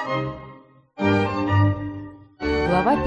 Глава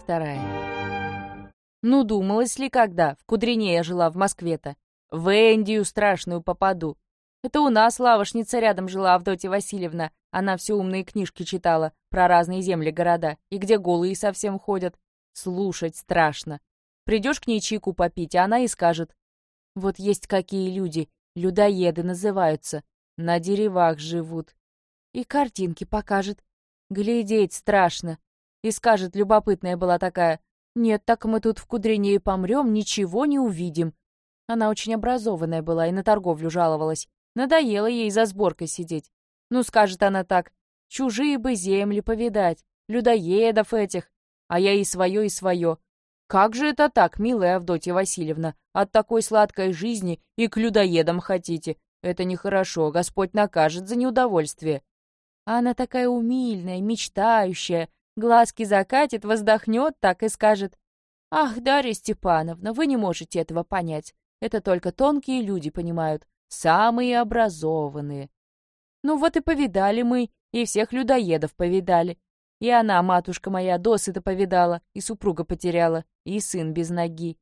52. Ну, думалось ли когда? В Кудрине я жила в Москве-то. В Индию страшную попаду. Это у нас лавошница рядом жила, Авдотья Васильевна. Она все умные книжки читала про разные земли, города, и где голые совсем ходят. Слушать страшно. Придешь к ней чайку попить, а она и скажет: вот есть какие люди, людоеды называются, на деревах живут. И картинки покажет. Глядеть страшно. И скажет, любопытная была такая: нет, так мы тут в Кудрине и помрем, ничего не увидим. Она очень образованная была и на торговлю жаловалась. Надоело ей за сборкой сидеть. Ну, скажет она так: чужие бы земли повидать, людоедов этих. А я и свое, и свое. Как же это так, милая Авдотья Васильевна, от такой сладкой жизни и к людоедам хотите? Это нехорошо, Господь накажет за неудовольствие. А она такая умильная, мечтающая, глазки закатит, воздохнет так и скажет: ах, Дарья Степановна, вы не можете этого понять. Это только тонкие люди понимают, самые образованные. Ну вот и повидали мы, и всех людоедов повидали. И она, матушка моя, досыта повидала, и супруга потеряла, и сын без ноги.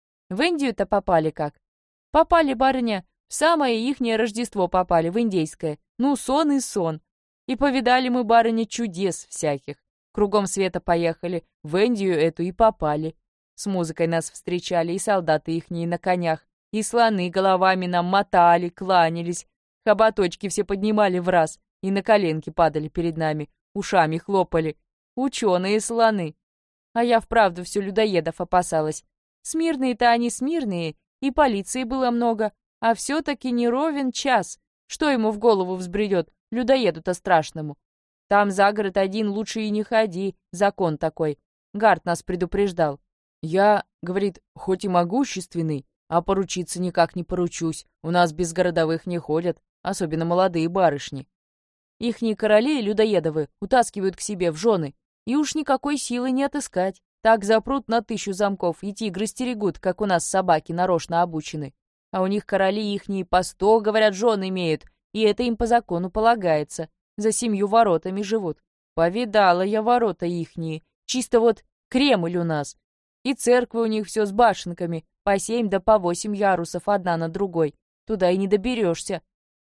В Индию-то попали как? Попали, барыня, в самое ихнее Рождество попали, в индейское. Ну, сон и сон. И повидали мы, барыня, чудес всяких. Кругом света поехали, в Индию эту и попали. С музыкой нас встречали, и солдаты ихние на конях, и слоны головами нам мотали, кланялись. Хоботочки все поднимали в раз, и на коленки падали перед нами, ушами хлопали. Ученые слоны. А я вправду все людоедов опасалась. Смирные-то они смирные, и полиции было много, а все-таки не ровен час. Что ему в голову взбредет, людоеду-то страшному? Там за город один лучше и не ходи, закон такой. Гард нас предупреждал. Я, говорит, хоть и могущественный, а поручиться никак не поручусь. У нас без городовых не ходят, особенно молодые барышни. Ихние короли людоедовы утаскивают к себе в жены, и уж никакой силы не отыскать. Так запрут на 1000 замков, и тигры стерегут, как у нас собаки нарочно обучены. А у них короли ихние по 100, говорят, жен имеют, и это им по закону полагается. За 7 воротами живут. Повидала я ворота ихние, чисто вот Кремль у нас. И церквы у них все с башенками, по 7 да по 8 ярусов одна на другой. Туда и не доберешься.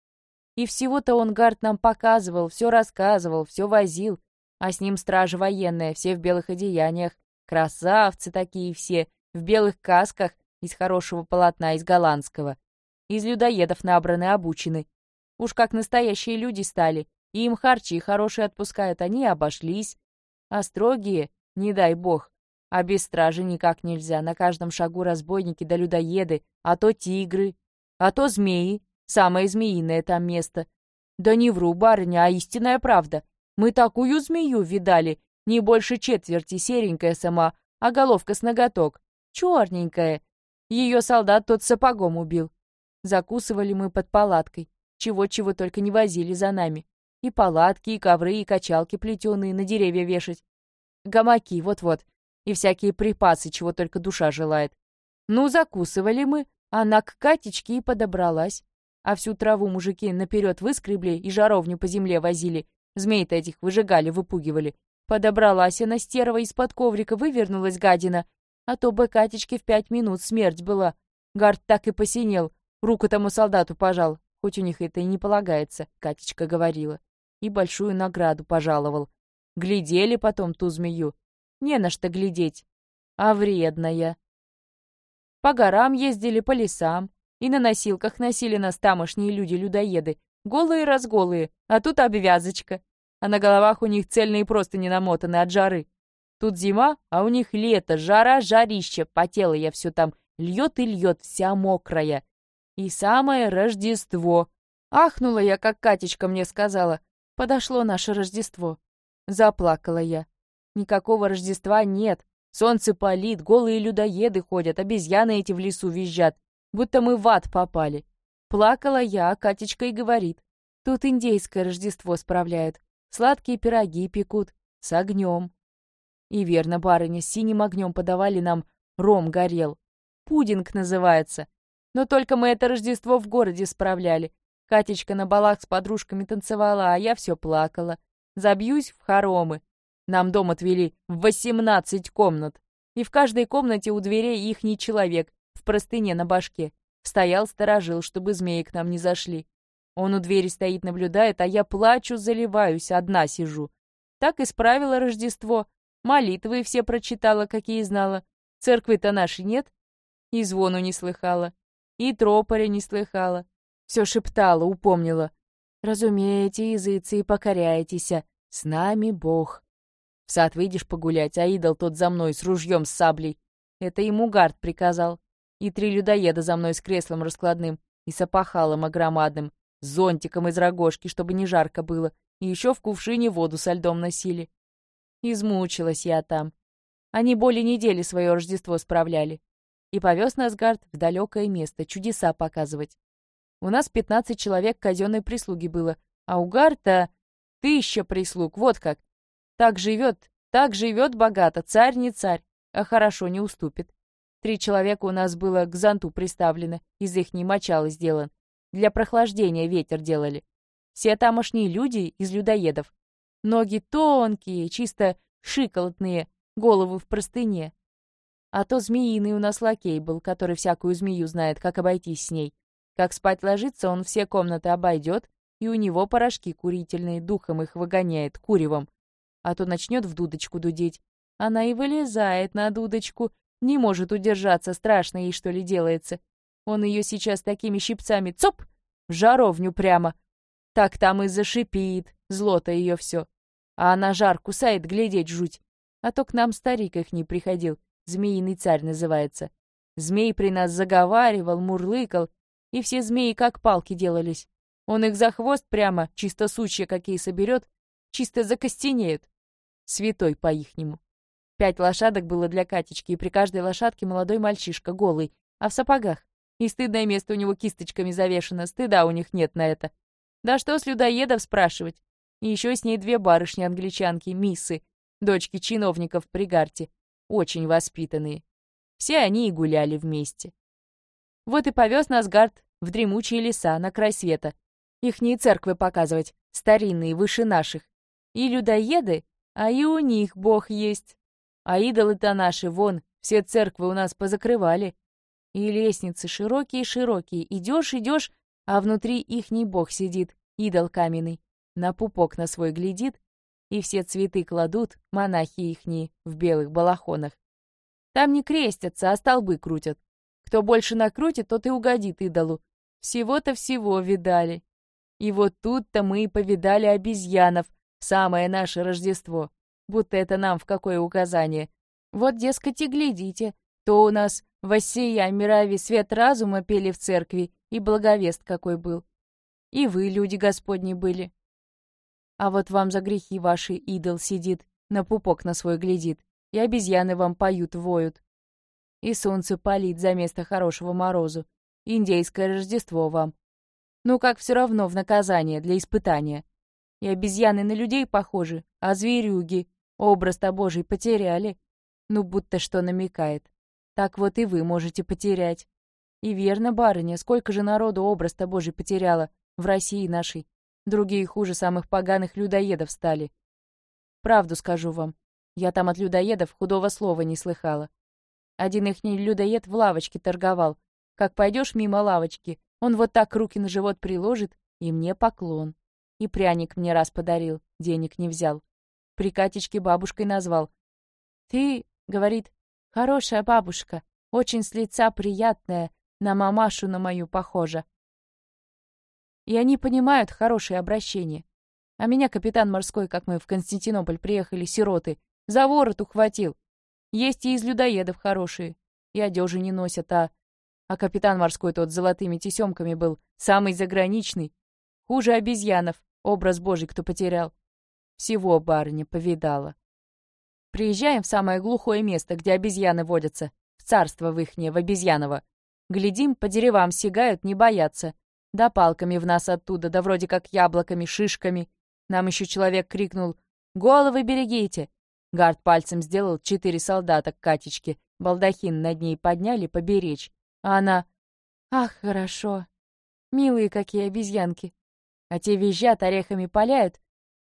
И всего-то он, Гард, нам показывал, все рассказывал, все возил. А с ним стража военная, все в белых одеяниях. Красавцы такие все, в белых касках, из хорошего полотна, из голландского. Из людоедов набраны, обучены. Уж как настоящие люди стали, и им харчи хорошие отпускают, они обошлись. А строгие, не дай бог. А без стражи никак нельзя, на каждом шагу разбойники да людоеды, а то тигры, а то змеи, самое змеиное там место. Да не вру, барыня, а истинная правда. Мы такую змею видали, не больше четверти, серенькая сама, а головка с ноготок, черненькая. Ее солдат тот сапогом убил. Закусывали мы под палаткой, чего-чего только не возили за нами. И палатки, и ковры, и качалки плетеные на деревья вешать. Гамаки, вот-вот, и всякие припасы, чего только душа желает. Ну, закусывали мы, она к Катечке и подобралась. А всю траву мужики наперед выскребли и жаровню по земле возили. Змей-то этих выжигали, выпугивали. Подобралась она, стерва, из-под коврика вывернулась гадина. А то бы Катечке в 5 минут смерть была. Гард так и посинел, руку тому солдату пожал. Хоть у них это и не полагается, Катечка говорила. И большую награду пожаловал. Глядели потом ту змею. Не на что глядеть. А вредная. По горам ездили, по лесам. И на носилках носили нас тамошние люди-людоеды. Голые-разголые, а тут обвязочка. А на головах у них цельные простыни намотаны от жары. Тут зима, а у них лето, жара, жарище. Потела я все там, льет и льет, вся мокрая. И самое Рождество. Ахнула я, как Катечка мне сказала. Подошло наше Рождество. Заплакала я. Никакого Рождества нет. Солнце палит, голые людоеды ходят, обезьяны эти в лесу визжат. Будто мы в ад попали. Плакала я, а Катечка и говорит: тут индейское Рождество справляют. Сладкие пироги пекут, с огнем. И верно, барыня, с синим огнем подавали нам, ром горел. Пудинг называется. Но только мы это Рождество в городе справляли. Катечка на балах с подружками танцевала, а я все плакала. Забьюсь в хоромы. Нам дом отвели в 18 комнат. И в каждой комнате у дверей ихний человек в простыне на башке. Стоял, сторожил, чтобы змеи к нам не зашли. Он у двери стоит, наблюдает, а я плачу, заливаюсь, одна сижу. Так и справила Рождество. Молитвы все прочитала, какие знала. Церкви-то нашей нет. И звону не слыхала. И тропаря не слыхала. Все шептала, упомнила. «Разумеете, языцы, и покоряйтесь, с нами Бог». В сад выйдешь погулять, а идол тот за мной с ружьем с саблей. Это ему Гард приказал. И 3 людоеда за мной с креслом раскладным, и с опахалом огромадным, с зонтиком из рогожки, чтобы не жарко было, и еще в кувшине воду со льдом носили. Измучилась я там. Они более недели свое Рождество справляли. И повез нас Гард в далекое место чудеса показывать. У нас 15 человек казенной прислуги было, а у Гарта 1000 прислуг, вот как. Так живет богато, царь не царь, а хорошо не уступит. 3 человека у нас было к зонту приставлено, из ихней мочала сделан. Для прохлаждения ветер делали. Все тамошние люди из людоедов. Ноги тонкие, чисто шиколотные, головы в простыне. А то змеиный у нас лакей был, который всякую змею знает, как обойтись с ней. Как спать ложится, он все комнаты обойдет, и у него порошки курительные, духом их выгоняет, куревом. А то начнет в дудочку дудеть. Она и вылезает на дудочку, не может удержаться, страшно ей что ли делается. Он ее сейчас такими щипцами, цоп, в жаровню прямо. Так там и зашипит, зло-то ее все. А она жар кусает, глядеть жуть. А то к нам старик их не приходил, змеиный царь называется. Змей при нас заговаривал, мурлыкал, и все змеи как палки делались. Он их за хвост прямо, чисто сучья какие соберет, чисто закостенеют. Святой по-ихнему. 5 лошадок было для Катечки, и при каждой лошадке молодой мальчишка, голый, а в сапогах. И стыдное место у него кисточками завешено, стыда у них нет на это. Да что с людоедов спрашивать? И еще с ней 2 барышни-англичанки, миссы, дочки чиновников при Гарте, очень воспитанные. Все они и гуляли вместе. Вот и повез нас Гарт в дремучие леса, на край света. Ихние церквы показывать, старинные, выше наших. И людоеды, а и у них Бог есть. А идолы-то наши, вон, все церквы у нас позакрывали. И лестницы широкие-широкие, идешь, а внутри ихний Бог сидит, идол каменный, на пупок на свой глядит, и все цветы кладут, монахи ихние, в белых балахонах. Там не крестятся, а столбы крутят. Кто больше накрутит, тот и угодит идолу. Всего-то всего видали. И вот тут-то мы и повидали обезьянов, самое наше Рождество. Будто это нам в какое указание. Вот, дескать, и глядите, то у нас «Воссия мирови свет разума» пели в церкви, и благовест какой был. И вы, люди Господни, были. А вот вам за грехи ваши идол сидит, на пупок на свой глядит, и обезьяны вам поют, воют. И солнце палит за место хорошего морозу. Индейское Рождество вам. Ну как все равно в наказание, для испытания. И обезьяны на людей похожи, а зверюги образ-то Божий потеряли. Ну будто что намекает. Так вот и вы можете потерять. И верно, барыня, сколько же народу образ-то Божий потеряло в России нашей. Другие хуже самых поганых людоедов стали. Правду скажу вам, я там от людоедов худого слова не слыхала. Один ихний людоед в лавочке торговал. Как пойдешь мимо лавочки, он вот так руки на живот приложит, и мне поклон. И пряник мне раз подарил, денег не взял. При Катечке бабушкой назвал. «Ты, — говорит, — хорошая бабушка, очень с лица приятная, на мамашу на мою похожа». И они понимают хорошее обращение. А меня капитан морской, как мы в Константинополь приехали, сироты, за ворот ухватил. Есть и из людоедов хорошие, и одежи не носят, А капитан морской тот с золотыми тесемками был, самый заграничный. Хуже обезьянов, образ Божий кто потерял. Всего барыня повидала. Приезжаем в самое глухое место, где обезьяны водятся, в царство в ихнее, в обезьяново. Глядим, по деревам сигают, не боятся. Да палками в нас оттуда, да вроде как яблоками, шишками. Нам еще человек крикнул: «Головы берегите!» Гард пальцем сделал 4 солдата к Катечке, балдахин над ней подняли поберечь. А она: «Ах, хорошо! Милые какие обезьянки!» А те визжат, орехами паляют.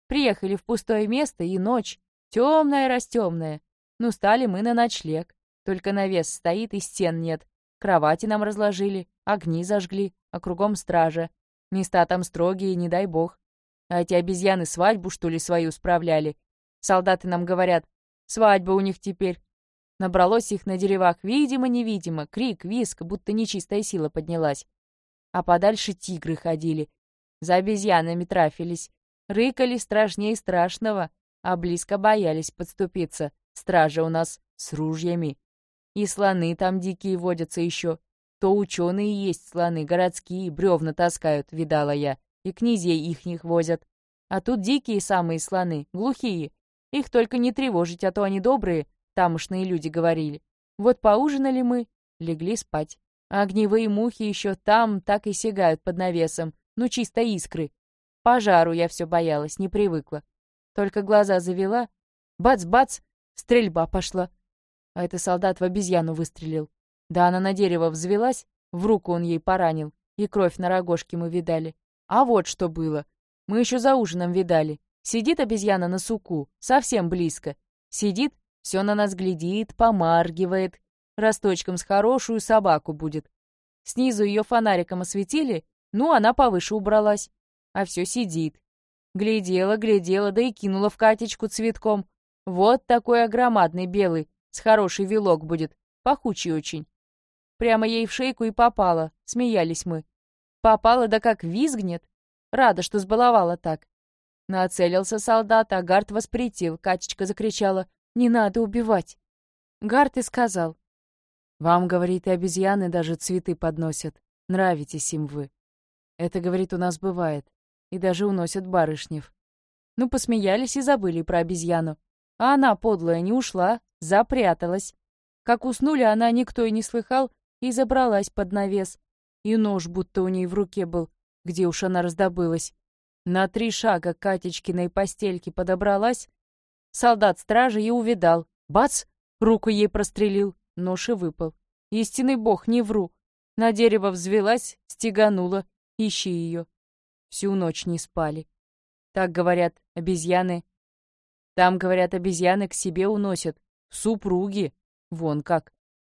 Приехали в пустое место, и ночь. Темная-растемная. Ну, стали мы на ночлег. Только навес стоит, и стен нет. Кровати нам разложили, огни зажгли, а кругом стража. Места там строгие, не дай бог. А эти обезьяны свадьбу, что ли, свою справляли. Солдаты нам говорят, свадьба у них теперь. Набралось их на деревах, видимо-невидимо, крик, визг, будто нечистая сила поднялась. А подальше тигры ходили, за обезьянами трафились, рыкали страшнее страшного, а близко боялись подступиться. Стража у нас с ружьями. И слоны там дикие водятся еще. То ученые есть слоны, городские, бревна таскают, видала я, и князей ихних возят. А тут дикие самые слоны, глухие. Их только не тревожить, а то они добрые, тамошные люди говорили. Вот поужинали мы, легли спать. А огневые мухи еще там так и сигают под навесом, ну чисто искры. Пожару я все боялась, не привыкла. Только глаза завела, бац-бац, стрельба пошла. А это солдат в обезьяну выстрелил. Да она на дерево взвелась, в руку он ей поранил, и кровь на рогожке мы видали. А вот что было. Мы еще за ужином видали. Сидит обезьяна на суку, совсем близко. Сидит, все на нас глядит, помаргивает. Росточком с хорошую собаку будет. Снизу ее фонариком осветили, ну, она повыше убралась. А все сидит. Глядела, глядела, да и кинула в Катечку цветком. Вот такой огромадный белый, с хороший вилок будет, пахучий очень. Прямо ей в шейку и попала, смеялись мы. Попала, да как визгнет. Рада, что сбаловала так. Нацелился солдат, а Гард воспретил. Катечка закричала: «Не надо убивать!» Гард и сказал: «Вам, говорит, и обезьяны даже цветы подносят. Нравитесь им вы. Это, говорит, у нас бывает. И даже уносят барышнев». Ну, посмеялись и забыли про обезьяну. А она, подлая, не ушла, запряталась. Как уснули, она никто и не слыхал, и забралась под навес. И нож будто у ней в руке был, где уж она раздобылась. На 3 шага к Катечкиной постельке подобралась. Солдат стражи и увидал. Бац! Руку ей прострелил, нож и выпал. Истинный бог, не вру. На дерево взвелась, стеганула. Ищи ее. Всю ночь не спали. Так, говорят, обезьяны. Там, говорят, обезьяны к себе уносят. Супруги. Вон как.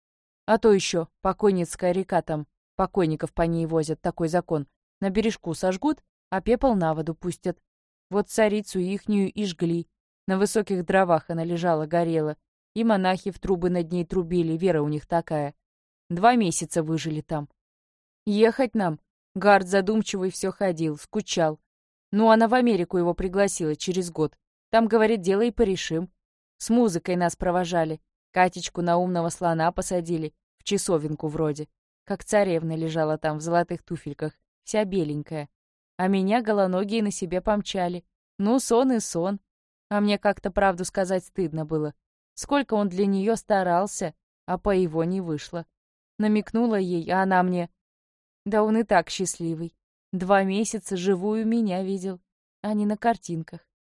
А то еще покойницкая река там. Покойников по ней возят, такой закон. На бережку сожгут, а пепел на воду пустят. Вот царицу ихнюю и жгли. На высоких дровах она лежала, горела. И монахи в трубы над ней трубили, вера у них такая. 2 месяца выжили там. Ехать нам. Гард задумчивый все ходил, скучал. Ну, она в Америку его пригласила через год. Там, говорит, дело и порешим. С музыкой нас провожали. Катечку на умного слона посадили. В часовенку вроде. Как царевна лежала там в золотых туфельках. Вся беленькая. А меня голоногие на себе помчали. Ну, сон и сон. А мне как-то правду сказать стыдно было. Сколько он для нее старался, а по его не вышло. Намекнула ей, а она мне: «Да он и так счастливый. 2 месяца живую меня видел, а не на картинках».